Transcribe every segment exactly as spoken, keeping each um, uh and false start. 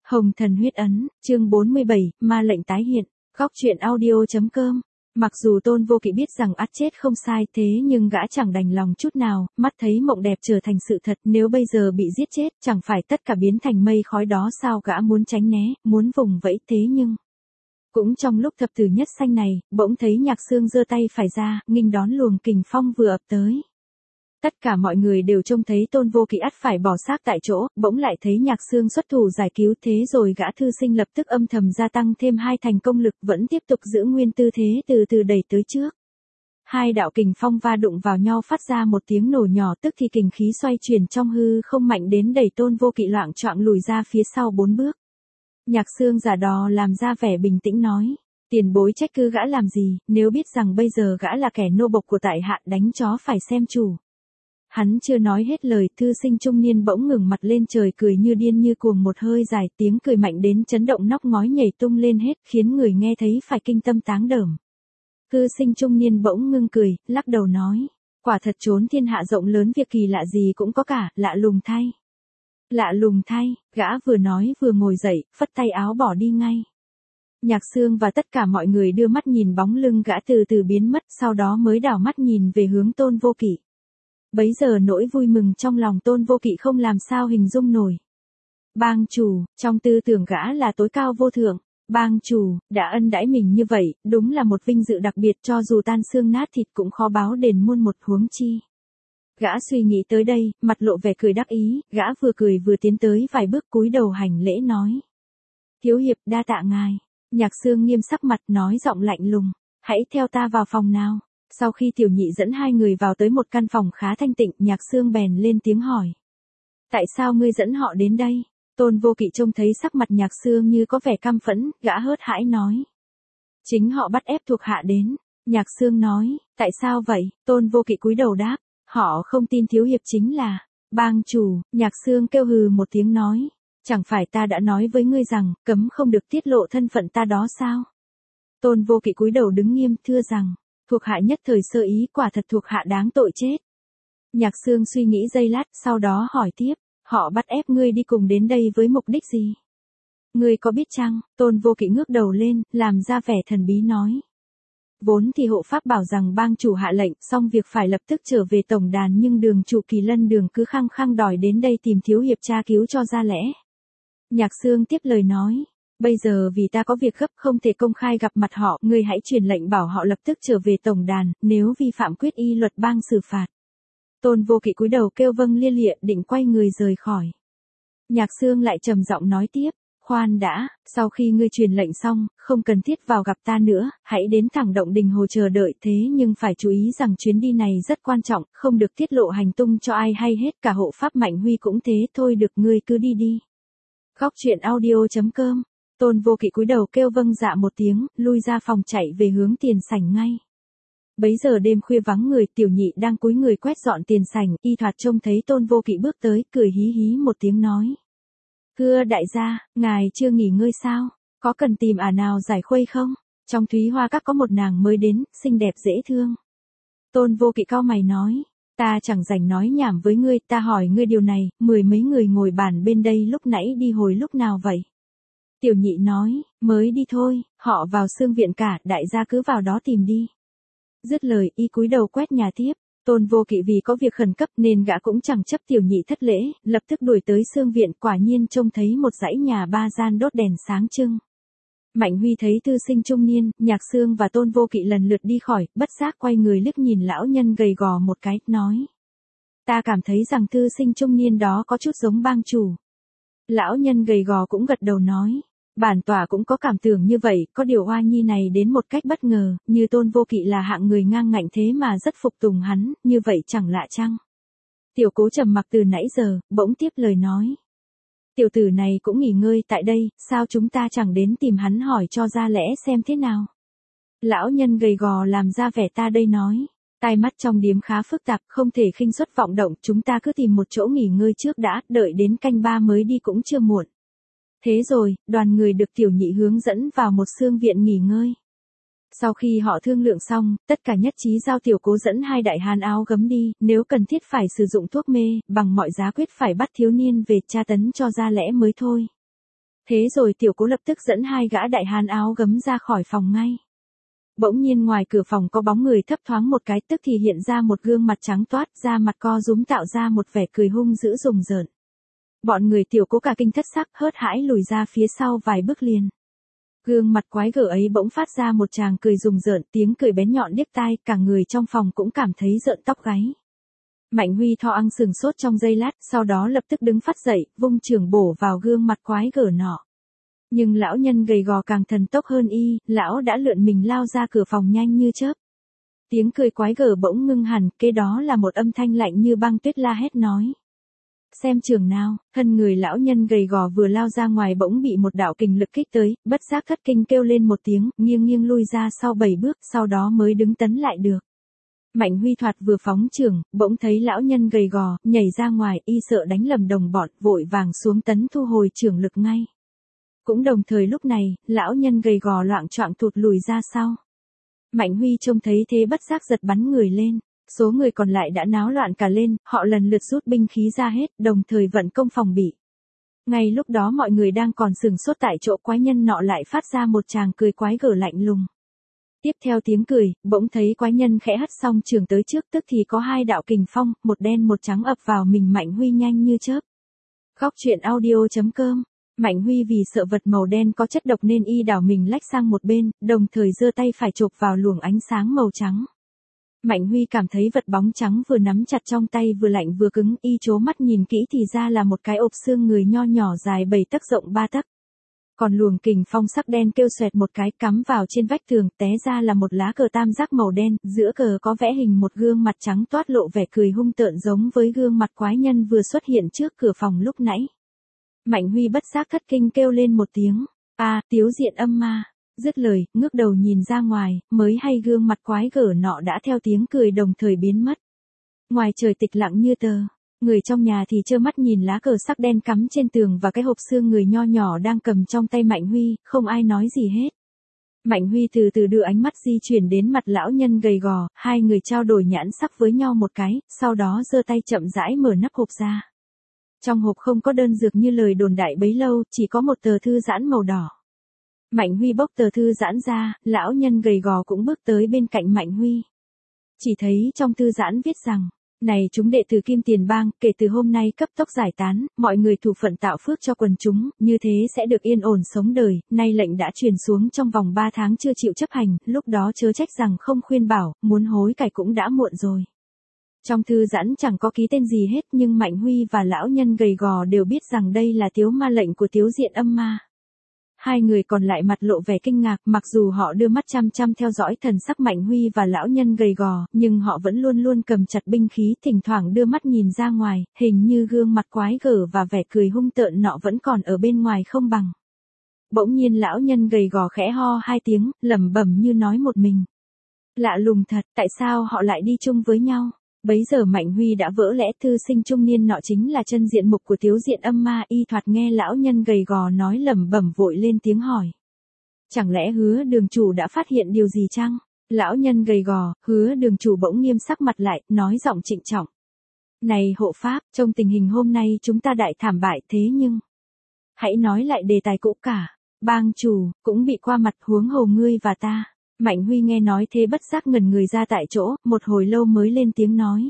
Hồng Thần Huyết Ấn, chương bốn mươi bảy, ma lệnh tái hiện, góc truyện audio.com. Mặc dù Tôn Vô Kỵ biết rằng ắt chết không sai, thế nhưng gã chẳng đành lòng chút nào, mắt thấy mộng đẹp trở thành sự thật, nếu bây giờ bị giết chết, chẳng phải tất cả biến thành mây khói đó sao? Gã muốn tránh né, muốn vùng vẫy, thế nhưng cũng trong lúc thập tử nhất sanh này, bỗng thấy Nhạc Xương giơ tay phải ra, nghênh đón luồng kình phong vừa ập tới. Tất cả mọi người đều trông thấy Tôn Vô Kỵ ắt phải bỏ xác tại chỗ, bỗng lại thấy Nhạc Xương xuất thủ giải cứu, thế rồi gã thư sinh lập tức âm thầm gia tăng thêm hai thành công lực, vẫn tiếp tục giữ nguyên tư thế từ từ đẩy tới trước. Hai đạo kình phong va đụng vào nhau phát ra một tiếng nổ nhỏ, tức thì kình khí xoay chuyển trong hư không mạnh đến đẩy Tôn Vô Kỵ loạng choạng lùi ra phía sau bốn bước. Nhạc Xương giả đò làm ra vẻ bình tĩnh nói: tiền bối trách cứ gã làm gì, nếu biết rằng bây giờ gã là kẻ nô bộc của tại hạ, đánh chó phải xem chủ. Hắn chưa nói hết lời, thư sinh trung niên bỗng ngừng mặt lên trời cười như điên như cuồng một hơi dài, tiếng cười mạnh đến chấn động nóc ngói nhảy tung lên hết, khiến người nghe thấy phải kinh tâm táng đởm. Thư sinh trung niên bỗng ngưng cười, lắc đầu nói: quả thật trốn thiên hạ rộng lớn, việc kỳ lạ gì cũng có cả, lạ lùng thay. Lạ lùng thay, gã vừa nói vừa ngồi dậy, phất tay áo bỏ đi ngay. Nhạc Xương và tất cả mọi người đưa mắt nhìn bóng lưng gã từ từ biến mất, sau đó mới đảo mắt nhìn về hướng Tôn Vô Kỵ. Bấy giờ nỗi vui mừng trong lòng Tôn Vô Kỵ không làm sao hình dung nổi. Bang chủ, trong tư tưởng gã là tối cao vô thượng. Bang chủ, đã ân đãi mình như vậy, đúng là một vinh dự đặc biệt, cho dù tan xương nát thịt cũng khó báo đền muôn một, huống chi. Gã suy nghĩ tới đây, mặt lộ vẻ cười đắc ý, gã vừa cười vừa tiến tới vài bước cúi đầu hành lễ nói: thiếu hiệp đa tạ ngài. Nhạc Xương nghiêm sắc mặt nói giọng lạnh lùng: hãy theo ta vào phòng nào. Sau khi Tiểu Nhị dẫn hai người vào tới một căn phòng khá thanh tịnh, Nhạc Xương bèn lên tiếng hỏi: tại sao ngươi dẫn họ đến đây? Tôn Vô Kỵ trông thấy sắc mặt Nhạc Xương như có vẻ căm phẫn, gã hớt hãi nói: chính họ bắt ép thuộc hạ đến. Nhạc Xương nói: tại sao vậy? Tôn Vô Kỵ cúi đầu đáp: họ không tin thiếu hiệp chính là bang chủ. Nhạc Xương kêu hừ một tiếng nói: chẳng phải ta đã nói với ngươi rằng cấm không được tiết lộ thân phận ta đó sao? Tôn Vô Kỵ cúi đầu đứng nghiêm, thưa rằng: thuộc hạ nhất thời sơ ý, quả thật thuộc hạ đáng tội chết. Nhạc Xương suy nghĩ giây lát, sau đó hỏi tiếp: họ bắt ép ngươi đi cùng đến đây với mục đích gì? Ngươi có biết chăng? Tôn Vô Kỵ ngước đầu lên, làm ra vẻ thần bí nói: vốn thì hộ pháp bảo rằng bang chủ hạ lệnh, xong việc phải lập tức trở về tổng đàn, nhưng đường chủ Kỳ Lân Đường cứ khăng khăng đòi đến đây tìm thiếu hiệp tra cứu cho ra lẽ. Nhạc Xương tiếp lời nói: bây giờ vì ta có việc gấp không thể công khai gặp mặt họ, ngươi hãy truyền lệnh bảo họ lập tức trở về tổng đàn, nếu vi phạm quyết y luật bang xử phạt. Tôn Vô Kỵ cúi đầu kêu vâng lia lịa, định quay người rời khỏi. Nhạc Xương lại trầm giọng nói tiếp: khoan đã, sau khi ngươi truyền lệnh xong, không cần thiết vào gặp ta nữa, hãy đến thẳng động Đình Hồ chờ đợi, thế nhưng phải chú ý rằng chuyến đi này rất quan trọng, không được tiết lộ hành tung cho ai hay hết, cả hộ pháp Mạnh Huy cũng thế. Thôi được, ngươi cứ đi đi. Góc truyện audio.com. Tôn Vô Kỵ cúi đầu kêu vâng dạ một tiếng, lui ra phòng chạy về hướng tiền sảnh ngay. Bấy giờ đêm khuya vắng người, Tiểu Nhị đang cúi người quét dọn tiền sảnh, y thoạt trông thấy Tôn Vô Kỵ bước tới, cười hí hí một tiếng nói: thưa đại gia, ngài chưa nghỉ ngơi sao? Có cần tìm ả nào giải khuây không? Trong Thúy Hoa Các có một nàng mới đến, xinh đẹp dễ thương. Tôn Vô Kỵ cau mày nói: ta chẳng rảnh nói nhảm với ngươi, ta hỏi ngươi điều này, mười mấy người ngồi bàn bên đây lúc nãy đi hồi lúc nào vậy? Tiểu Nhị nói: mới đi thôi, họ vào xương viện cả, đại gia cứ vào đó tìm đi. Dứt lời, y cúi đầu quét nhà tiếp. Tôn Vô Kỵ vì có việc khẩn cấp nên gã cũng chẳng chấp Tiểu Nhị thất lễ, lập tức đuổi tới xương viện, quả nhiên trông thấy một dãy nhà ba gian đốt đèn sáng trưng. Mạnh Huy thấy thư sinh trung niên, Nhạc Xương và Tôn Vô Kỵ lần lượt đi khỏi, bất giác quay người liếc nhìn lão nhân gầy gò một cái, nói: ta cảm thấy rằng thư sinh trung niên đó có chút giống bang chủ. Lão nhân gầy gò cũng gật đầu nói: bản tòa cũng có cảm tưởng như vậy, có điều oa nhi này đến một cách bất ngờ, như Tôn Vô Kỵ là hạng người ngang ngạnh thế mà rất phục tùng hắn, như vậy chẳng lạ chăng? Tiểu Cố trầm mặc từ nãy giờ, bỗng tiếp lời nói: tiểu tử này cũng nghỉ ngơi tại đây, sao chúng ta chẳng đến tìm hắn hỏi cho ra lẽ xem thế nào? Lão nhân gầy gò làm ra vẻ ta đây nói: tai mắt trong điếm khá phức tạp, không thể khinh suất vọng động, chúng ta cứ tìm một chỗ nghỉ ngơi trước đã, đợi đến canh ba mới đi cũng chưa muộn. Thế rồi, đoàn người được Tiểu Nhị hướng dẫn vào một xương viện nghỉ ngơi. Sau khi họ thương lượng xong, tất cả nhất trí giao Tiểu Cố dẫn hai đại hán áo gấm đi, nếu cần thiết phải sử dụng thuốc mê, bằng mọi giá quyết phải bắt thiếu niên về tra tấn cho ra lẽ mới thôi. Thế rồi tiểu cố lập tức dẫn hai gã đại hán áo gấm ra khỏi phòng ngay. Bỗng nhiên ngoài cửa phòng có bóng người thấp thoáng một cái, tức thì hiện ra một gương mặt trắng toát, da mặt co rúm tạo ra một vẻ cười hung dữ rùng rợn. Bọn người tiểu cố cả kinh thất sắc, hớt hãi lùi ra phía sau vài bước liền. Gương mặt quái gở ấy bỗng phát ra một tràng cười rùng rợn, tiếng cười bén nhọn điếc tai, cả người trong phòng cũng cảm thấy rợn tóc gáy. Mạnh Huy tho ăng sừng sốt trong giây lát, sau đó lập tức đứng phát dậy, vung chưởng bổ vào gương mặt quái gở nọ. Nhưng lão nhân gầy gò càng thần tốc hơn y, lão đã lượn mình lao ra cửa phòng nhanh như chớp. Tiếng cười quái gở bỗng ngưng hẳn, kế đó là một âm thanh lạnh như băng tuyết la hét nói. Xem chưởng nào, thân người lão nhân gầy gò vừa lao ra ngoài bỗng bị một đạo kình lực kích tới, bất giác thất kinh kêu lên một tiếng, nghiêng nghiêng lui ra sau bảy bước, sau đó mới đứng tấn lại được. Mạnh Huy thoạt vừa phóng chưởng, bỗng thấy lão nhân gầy gò, nhảy ra ngoài, y sợ đánh lầm đồng bọn, vội vàng xuống tấn thu hồi chưởng lực ngay. Cũng đồng thời lúc này, lão nhân gầy gò loạng choạng thụt lùi ra sau. Mạnh Huy trông thấy thế bất giác giật bắn người lên. Số người còn lại đã náo loạn cả lên, họ lần lượt rút binh khí ra hết, đồng thời vận công phòng bị. Ngay lúc đó mọi người đang còn sừng sốt tại chỗ, quái nhân nọ lại phát ra một tràng cười quái gở lạnh lùng. Tiếp theo tiếng cười, bỗng thấy quái nhân khẽ hất xong chưởng tới trước, tức thì có hai đạo kình phong, một đen một trắng ập vào mình Mạnh Huy nhanh như chớp. Góc truyện audio chấm com. Mạnh Huy vì sợ vật màu đen có chất độc nên y đảo mình lách sang một bên, đồng thời giơ tay phải chộp vào luồng ánh sáng màu trắng. Mạnh Huy cảm thấy vật bóng trắng vừa nắm chặt trong tay vừa lạnh vừa cứng, y chố mắt nhìn kỹ thì ra là một cái ộp xương người nho nhỏ dài bảy tấc rộng ba tấc. Còn luồng kình phong sắc đen kêu xoẹt một cái cắm vào trên vách tường, té ra là một lá cờ tam giác màu đen, giữa cờ có vẽ hình một gương mặt trắng toát lộ vẻ cười hung tợn giống với gương mặt quái nhân vừa xuất hiện trước cửa phòng lúc nãy. Mạnh Huy bất giác thất kinh kêu lên một tiếng, a, tiếu diện âm ma. Dứt lời, ngước đầu nhìn ra ngoài, mới hay gương mặt quái gở nọ đã theo tiếng cười đồng thời biến mất. Ngoài trời tịch lặng như tờ, người trong nhà thì trơ mắt nhìn lá cờ sắc đen cắm trên tường và cái hộp xương người nho nhỏ đang cầm trong tay Mạnh Huy, không ai nói gì hết. Mạnh Huy từ từ đưa ánh mắt di chuyển đến mặt lão nhân gầy gò, hai người trao đổi nhãn sắc với nhau một cái, sau đó giơ tay chậm rãi mở nắp hộp ra. Trong hộp không có đơn dược như lời đồn đại bấy lâu, chỉ có một tờ thư giãn màu đỏ. Mạnh Huy bốc tờ thư giãn ra, lão nhân gầy gò cũng bước tới bên cạnh Mạnh Huy. Chỉ thấy trong thư giãn viết rằng, này chúng đệ tử Kim Tiền Bang, kể từ hôm nay cấp tốc giải tán, mọi người thủ phận tạo phước cho quần chúng, như thế sẽ được yên ổn sống đời, nay lệnh đã truyền xuống trong vòng ba tháng chưa chịu chấp hành, lúc đó chớ trách rằng không khuyên bảo, muốn hối cải cũng đã muộn rồi. Trong thư giãn chẳng có ký tên gì hết nhưng Mạnh Huy và lão nhân gầy gò đều biết rằng đây là tiếu ma lệnh của tiếu diện âm ma. Hai người còn lại mặt lộ vẻ kinh ngạc, mặc dù họ đưa mắt chăm chăm theo dõi thần sắc Mạnh Huy và lão nhân gầy gò, nhưng họ vẫn luôn luôn cầm chặt binh khí, thỉnh thoảng đưa mắt nhìn ra ngoài, hình như gương mặt quái gở và vẻ cười hung tợn nọ vẫn còn ở bên ngoài không bằng. Bỗng nhiên lão nhân gầy gò khẽ ho hai tiếng, lẩm bẩm như nói một mình. Lạ lùng thật, tại sao họ lại đi chung với nhau? Bấy giờ Mạnh Huy đã vỡ lẽ thư sinh trung niên nọ chính là chân diện mục của tiếu diện âm ma, y thoạt nghe lão nhân gầy gò nói lẩm bẩm vội lên tiếng hỏi. Chẳng lẽ Hứa đường chủ đã phát hiện điều gì chăng? Lão nhân gầy gò, Hứa đường chủ bỗng nghiêm sắc mặt lại, nói giọng trịnh trọng. Này hộ pháp, trong tình hình hôm nay chúng ta đại thảm bại thế nhưng... Hãy nói lại đề tài cũ cả, bang chủ, cũng bị qua mặt huống hồ ngươi và ta. Mạnh Huy nghe nói thế bất giác ngẩn người ra tại chỗ, một hồi lâu mới lên tiếng nói.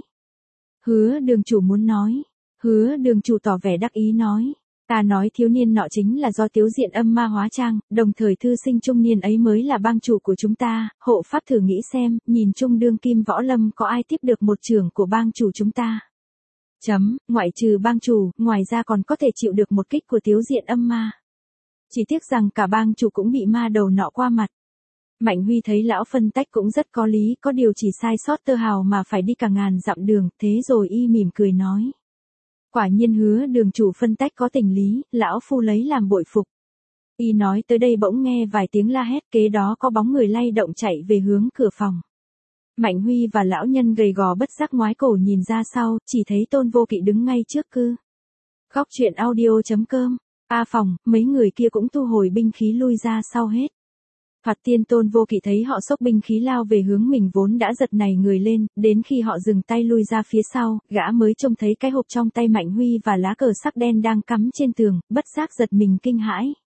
Hứa đường chủ muốn nói. Hứa đường chủ tỏ vẻ đắc ý nói. Ta nói thiếu niên nọ chính là do tiếu diện âm ma hóa trang, đồng thời thư sinh trung niên ấy mới là bang chủ của chúng ta, hộ pháp thử nghĩ xem, nhìn chung đương kim võ lâm có ai tiếp được một trưởng của bang chủ chúng ta. Chấm, ngoại trừ bang chủ, ngoài ra còn có thể chịu được một kích của tiếu diện âm ma. Chỉ tiếc rằng cả bang chủ cũng bị ma đầu nọ qua mặt. Mạnh Huy thấy lão phân tách cũng rất có lý, có điều chỉ sai sót tơ hào mà phải đi cả ngàn dặm đường, thế rồi y mỉm cười nói. Quả nhiên Hứa đường chủ phân tách có tình lý, lão phu lấy làm bội phục. Y nói tới đây bỗng nghe vài tiếng la hét, kế đó có bóng người lay động chạy về hướng cửa phòng. Mạnh Huy và lão nhân gầy gò bất giác ngoái cổ nhìn ra sau, chỉ thấy Tôn Vô Kỵ đứng ngay trước cư. Góc truyện audio chấm com. A phòng, mấy người kia cũng thu hồi binh khí lui ra sau hết. Thoạt tiên Tôn Vô Kỵ thấy họ xốc binh khí lao về hướng mình vốn đã giật nảy người lên, đến khi họ dừng tay lui ra phía sau, gã mới trông thấy cái hộp trong tay Mạnh Huy và lá cờ sắc đen đang cắm trên tường, bất giác giật mình kinh hãi.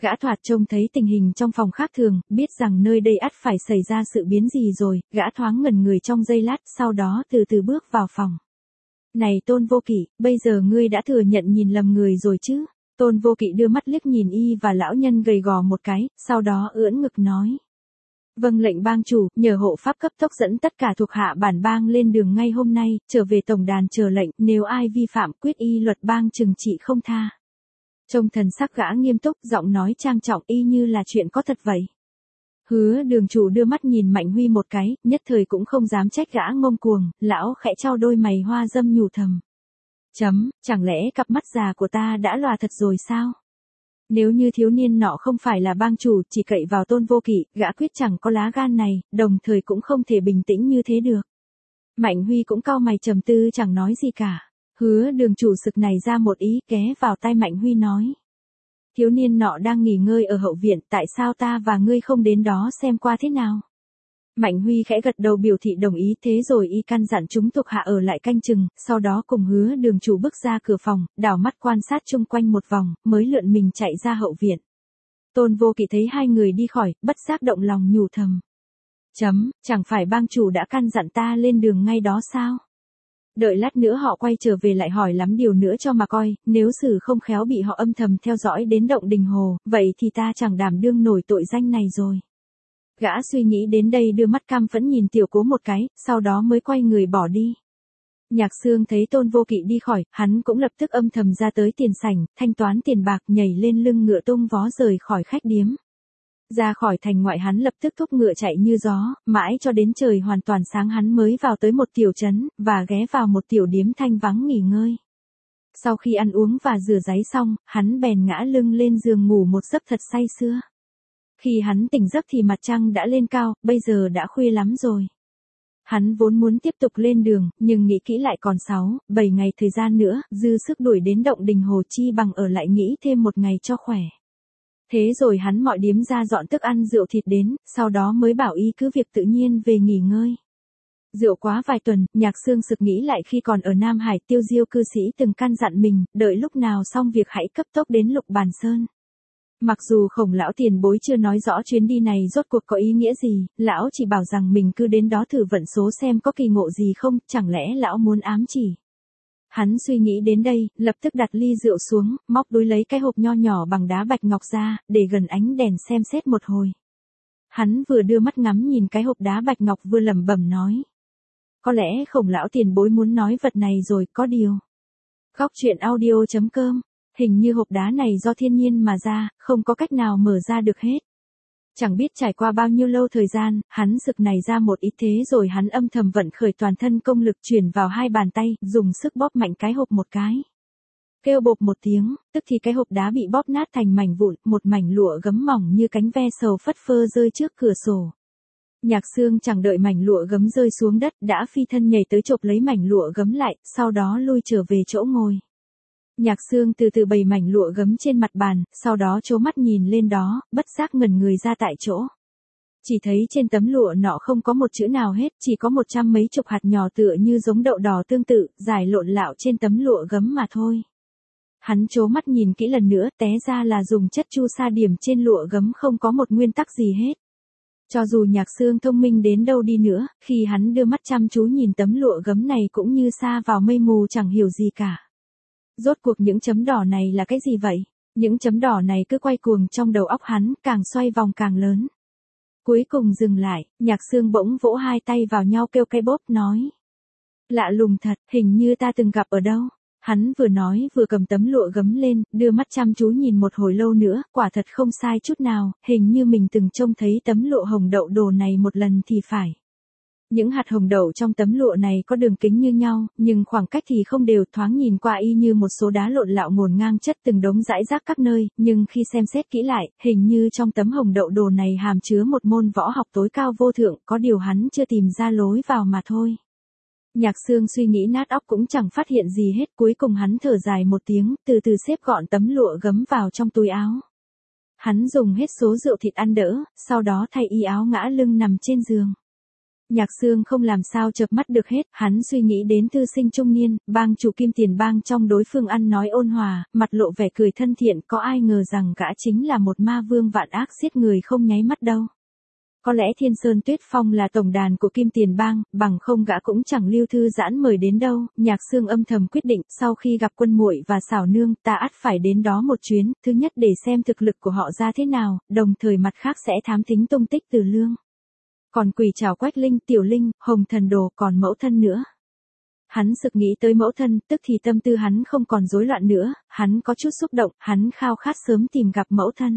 Gã thoạt trông thấy tình hình trong phòng khác thường, biết rằng nơi đây ắt phải xảy ra sự biến gì rồi, gã thoáng ngẩn người trong giây lát, sau đó từ từ bước vào phòng. Này Tôn Vô Kỵ, bây giờ ngươi đã thừa nhận nhìn lầm người rồi chứ? Tôn Vô Kỵ đưa mắt liếc nhìn y và lão nhân gầy gò một cái, sau đó ưỡn ngực nói. Vâng lệnh bang chủ, nhờ hộ pháp cấp tốc dẫn tất cả thuộc hạ bản bang lên đường ngay hôm nay, trở về tổng đàn chờ lệnh, nếu ai vi phạm quyết y luật bang trừng trị không tha. Trông thần sắc gã nghiêm túc, giọng nói trang trọng y như là chuyện có thật vậy. Hứa đường chủ đưa mắt nhìn Mạnh Huy một cái, nhất thời cũng không dám trách gã ngông cuồng, lão khẽ trao đôi mày hoa dâm nhủ thầm. Chấm, chẳng lẽ cặp mắt già của ta đã lòa thật rồi sao? Nếu như thiếu niên nọ không phải là bang chủ, chỉ cậy vào Tôn Vô Kỵ, gã quyết chẳng có lá gan này, đồng thời cũng không thể bình tĩnh như thế được. Mạnh Huy cũng cau mày trầm tư chẳng nói gì cả. Hứa đường chủ sực này ra một ý, ghé vào tai Mạnh Huy nói. Thiếu niên nọ đang nghỉ ngơi ở hậu viện, tại sao ta và ngươi không đến đó xem qua thế nào? Mạnh Huy khẽ gật đầu biểu thị đồng ý, thế rồi y căn dặn chúng thuộc hạ ở lại canh chừng, sau đó cùng hứa đường chủ bước ra cửa phòng, đảo mắt quan sát chung quanh một vòng, mới lượn mình chạy ra hậu viện. Tôn Vô Kỵ thấy hai người đi khỏi, bất giác động lòng nhủ thầm. Chấm, chẳng phải bang chủ đã căn dặn ta lên đường ngay đó sao? Đợi lát nữa họ quay trở về lại hỏi lắm điều nữa cho mà coi, nếu xử không khéo bị họ âm thầm theo dõi đến động Đình Hồ, vậy thì ta chẳng đảm đương nổi tội danh này rồi. Gã suy nghĩ đến đây đưa mắt cam phẫn nhìn Tiểu Cố một cái, sau đó mới quay người bỏ đi. Nhạc Xương thấy Tôn Vô Kỵ đi khỏi, hắn cũng lập tức âm thầm ra tới tiền sảnh, thanh toán tiền bạc, nhảy lên lưng ngựa tung vó rời khỏi khách điếm. Ra khỏi thành ngoại hắn lập tức thúc ngựa chạy như gió, mãi cho đến trời hoàn toàn sáng hắn mới vào tới một tiểu trấn, và ghé vào một tiểu điếm thanh vắng nghỉ ngơi. Sau khi ăn uống và rửa ráy xong, hắn bèn ngã lưng lên giường ngủ một giấc thật say sưa. Khi hắn tỉnh giấc thì mặt trăng đã lên cao, bây giờ đã khuya lắm rồi. Hắn vốn muốn tiếp tục lên đường, nhưng nghĩ kỹ lại còn sáu, bảy ngày thời gian nữa, dư sức đuổi đến động Đình Hồ chi bằng ở lại nghỉ thêm một ngày cho khỏe. Thế rồi hắn mọi điếm ra dọn thức ăn rượu thịt đến, sau đó mới bảo y cứ việc tự nhiên về nghỉ ngơi. Rượu quá vài tuần, Nhạc Xương sực nghĩ lại khi còn ở Nam Hải, Tiêu Diêu cư sĩ từng căn dặn mình, đợi lúc nào xong việc hãy cấp tốc đến Lục Bàn Sơn. Mặc dù Khổng lão tiền bối chưa nói rõ chuyến đi này rốt cuộc có ý nghĩa gì, lão chỉ bảo rằng mình cứ đến đó thử vận số xem có kỳ ngộ gì không, chẳng lẽ lão muốn ám chỉ. Hắn suy nghĩ đến đây, lập tức đặt ly rượu xuống, móc túi lấy cái hộp nho nhỏ bằng đá bạch ngọc ra, để gần ánh đèn xem xét một hồi. Hắn vừa đưa mắt ngắm nhìn cái hộp đá bạch ngọc vừa lẩm bẩm nói. Có lẽ Khổng lão tiền bối muốn nói vật này rồi, có điều. Góc truyện audio chấm com, hình như hộp đá này do thiên nhiên mà ra, không có cách nào mở ra được hết. Chẳng biết trải qua bao nhiêu lâu thời gian, hắn sực này ra một ít thế rồi hắn âm thầm vận khởi toàn thân công lực chuyển vào hai bàn tay, dùng sức bóp mạnh cái hộp một cái. Kêu bộp một tiếng, tức thì cái hộp đá bị bóp nát thành mảnh vụn, một mảnh lụa gấm mỏng như cánh ve sầu phất phơ rơi trước cửa sổ. Nhạc Xương chẳng đợi mảnh lụa gấm rơi xuống đất, đã phi thân nhảy tới chộp lấy mảnh lụa gấm lại, sau đó lui trở về chỗ ngồi. Nhạc Xương từ từ bày mảnh lụa gấm trên mặt bàn, sau đó chố mắt nhìn lên đó, bất giác ngẩn người ra tại chỗ. Chỉ thấy trên tấm lụa nọ không có một chữ nào hết, chỉ có một trăm mấy chục hạt nhỏ tựa như giống đậu đỏ tương tự, dài lộn lạo trên tấm lụa gấm mà thôi. Hắn chố mắt nhìn kỹ lần nữa, té ra là dùng chất chu sa điểm trên lụa gấm không có một nguyên tắc gì hết. Cho dù Nhạc Xương thông minh đến đâu đi nữa, khi hắn đưa mắt chăm chú nhìn tấm lụa gấm này cũng như sa vào mây mù chẳng hiểu gì cả. Rốt cuộc những chấm đỏ này là cái gì vậy? Những chấm đỏ này cứ quay cuồng trong đầu óc hắn, càng xoay vòng càng lớn. Cuối cùng dừng lại, Nhạc Xương bỗng vỗ hai tay vào nhau kêu cái bốp nói. Lạ lùng thật, hình như ta từng gặp ở đâu. Hắn vừa nói vừa cầm tấm lụa gấm lên, đưa mắt chăm chú nhìn một hồi lâu nữa, quả thật không sai chút nào, hình như mình từng trông thấy tấm lụa hồng đậu đồ này một lần thì phải. Những hạt hồng đậu trong tấm lụa này có đường kính như nhau, nhưng khoảng cách thì không đều, thoáng nhìn qua y như một số đá lộn lạo ngổn ngang chất từng đống rải rác các nơi, nhưng khi xem xét kỹ lại, hình như trong tấm hồng đậu đồ này hàm chứa một môn võ học tối cao vô thượng, có điều hắn chưa tìm ra lối vào mà thôi. Nhạc Xương suy nghĩ nát óc cũng chẳng phát hiện gì hết, cuối cùng hắn thở dài một tiếng, từ từ xếp gọn tấm lụa gấm vào trong túi áo. Hắn dùng hết số rượu thịt ăn đỡ, sau đó thay y áo ngã lưng nằm trên giường. Nhạc Sương không làm sao chợp mắt được hết, hắn suy nghĩ đến thư sinh trung niên, bang chủ Kim Tiền Bang trong đối phương ăn nói ôn hòa, mặt lộ vẻ cười thân thiện, có ai ngờ rằng gã chính là một ma vương vạn ác giết người không nháy mắt đâu. Có lẽ Thiên Sơn Tuyết Phong là tổng đàn của Kim Tiền Bang, bằng không gã cũng chẳng lưu thư giãn mời đến đâu. Nhạc Sương âm thầm quyết định, sau khi gặp Quân Muội và Xảo Nương, ta ắt phải đến đó một chuyến, thứ nhất để xem thực lực của họ ra thế nào, đồng thời mặt khác sẽ thám thính tung tích Từ Lương. Còn Quỷ Trảo Quách Linh, Tiểu Linh, Hồng Thần Đồ, còn mẫu thân nữa. Hắn sực nghĩ tới mẫu thân, tức thì tâm tư hắn không còn rối loạn nữa, hắn có chút xúc động, hắn khao khát sớm tìm gặp mẫu thân.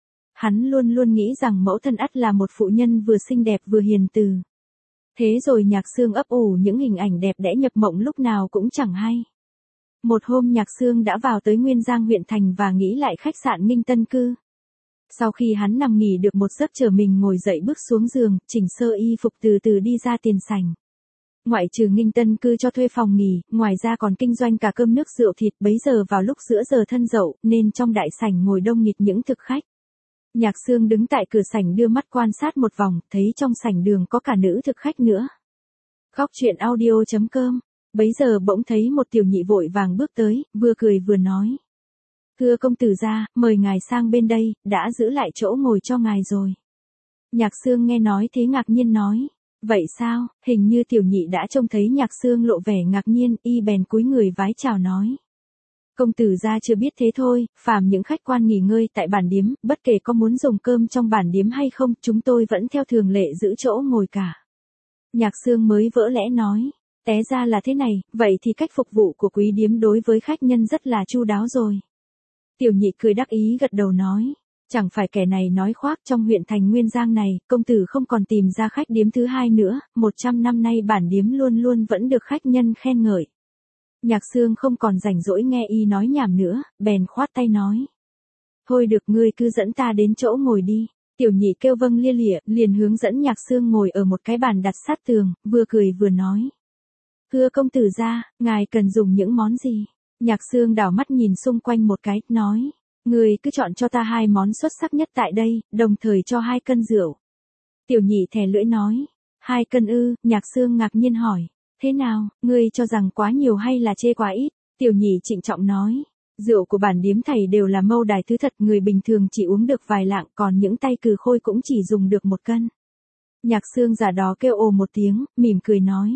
Hắn luôn luôn nghĩ rằng mẫu thân ắt là một phụ nhân vừa xinh đẹp vừa hiền từ. Thế rồi Nhạc Sương ấp ủ những hình ảnh đẹp đẽ nhập mộng lúc nào cũng chẳng hay. Một hôm Nhạc Sương đã vào tới Nguyên Giang huyện thành và nghĩ lại khách sạn Minh Tân Cư. Sau khi hắn nằm nghỉ được một giấc chờ mình ngồi dậy bước xuống giường, chỉnh sơ y phục từ từ đi ra tiền sảnh. Ngoại trừ Nghinh Tân Cư cho thuê phòng nghỉ, ngoài ra còn kinh doanh cả cơm nước rượu thịt, bấy giờ vào lúc giữa giờ thân dậu, nên trong đại sảnh ngồi đông nghịt những thực khách. Nhạc Sương đứng tại cửa sảnh đưa mắt quan sát một vòng, thấy trong sảnh đường có cả nữ thực khách nữa. Góc truyện audio chấm com. Bấy giờ bỗng thấy một tiểu nhị vội vàng bước tới, vừa cười vừa nói. Thưa công tử gia, mời ngài sang bên đây, đã giữ lại chỗ ngồi cho ngài rồi. Nhạc Sương nghe nói thế ngạc nhiên nói. Vậy sao, hình như tiểu nhị đã trông thấy Nhạc Sương lộ vẻ ngạc nhiên, y bèn cúi người vái chào nói. Công tử gia chưa biết thế thôi, phàm những khách quan nghỉ ngơi tại bản điếm, bất kể có muốn dùng cơm trong bản điếm hay không, chúng tôi vẫn theo thường lệ giữ chỗ ngồi cả. Nhạc Sương mới vỡ lẽ nói, té ra là thế này, vậy thì cách phục vụ của quý điếm đối với khách nhân rất là chu đáo rồi. Tiểu nhị cười đắc ý gật đầu nói, chẳng phải kẻ này nói khoác, trong huyện thành Nguyên Giang này, công tử không còn tìm ra khách điếm thứ hai nữa, một trăm năm nay bản điếm luôn luôn vẫn được khách nhân khen ngợi. Nhạc Sương không còn rảnh rỗi nghe y nói nhảm nữa, bèn khoát tay nói. Thôi được, ngươi cứ dẫn ta đến chỗ ngồi đi. Tiểu nhị kêu vâng lia lịa, liền hướng dẫn Nhạc Sương ngồi ở một cái bàn đặt sát tường, vừa cười vừa nói. Thưa công tử gia, ngài cần dùng những món gì? Nhạc Sương đảo mắt nhìn xung quanh một cái, nói. Ngươi cứ chọn cho ta hai món xuất sắc nhất tại đây, đồng thời cho hai cân rượu. Tiểu nhị thè lưỡi nói. Hai cân ư? Nhạc Sương ngạc nhiên hỏi. Thế nào, ngươi cho rằng quá nhiều hay là chê quá ít? Tiểu nhị trịnh trọng nói. Rượu của bản điếm thầy đều là mâu đài thứ thật, người bình thường chỉ uống được vài lạng, còn những tay cừ khôi cũng chỉ dùng được một cân. Nhạc Sương giả đó kêu ồ một tiếng, mỉm cười nói.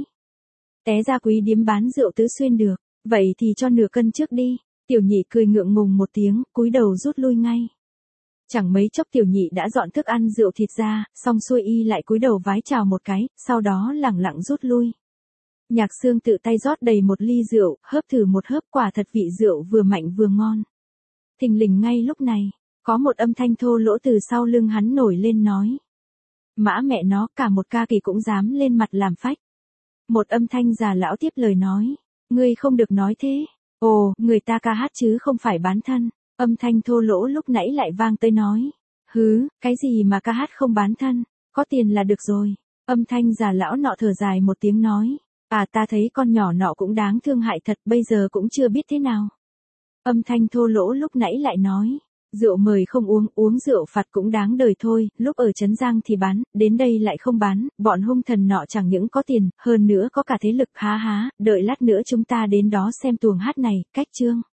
Té ra quý điếm bán rượu tứ xuyên được, vậy thì cho nửa cân trước đi. Tiểu nhị cười ngượng ngùng một tiếng, cúi đầu rút lui ngay. Chẳng mấy chốc tiểu nhị đã dọn thức ăn rượu thịt ra, xong xuôi y lại cúi đầu vái chào một cái, sau đó lẳng lặng rút lui. Nhạc Sương tự tay rót đầy một ly rượu, hớp thử một hớp, quả thật vị rượu vừa mạnh vừa ngon. Thình lình ngay lúc này, có một âm thanh thô lỗ từ sau lưng hắn nổi lên nói. Mã mẹ nó, cả một ca kỳ cũng dám lên mặt làm phách. Một âm thanh già lão tiếp lời nói. Ngươi không được nói thế. Ồ, người ta ca hát chứ không phải bán thân. Âm thanh thô lỗ lúc nãy lại vang tới nói. Hứ, cái gì mà ca hát không bán thân, có tiền là được rồi. Âm thanh già lão nọ thở dài một tiếng nói. À, ta thấy con nhỏ nọ cũng đáng thương hại thật, bây giờ cũng chưa biết thế nào. Âm thanh thô lỗ lúc nãy lại nói. Rượu mời không uống, uống rượu phạt cũng đáng đời thôi, lúc ở Trấn Giang thì bán, đến đây lại không bán, bọn hung thần nọ chẳng những có tiền, hơn nữa có cả thế lực, há há, đợi lát nữa chúng ta đến đó xem tuồng hát này, cách chương.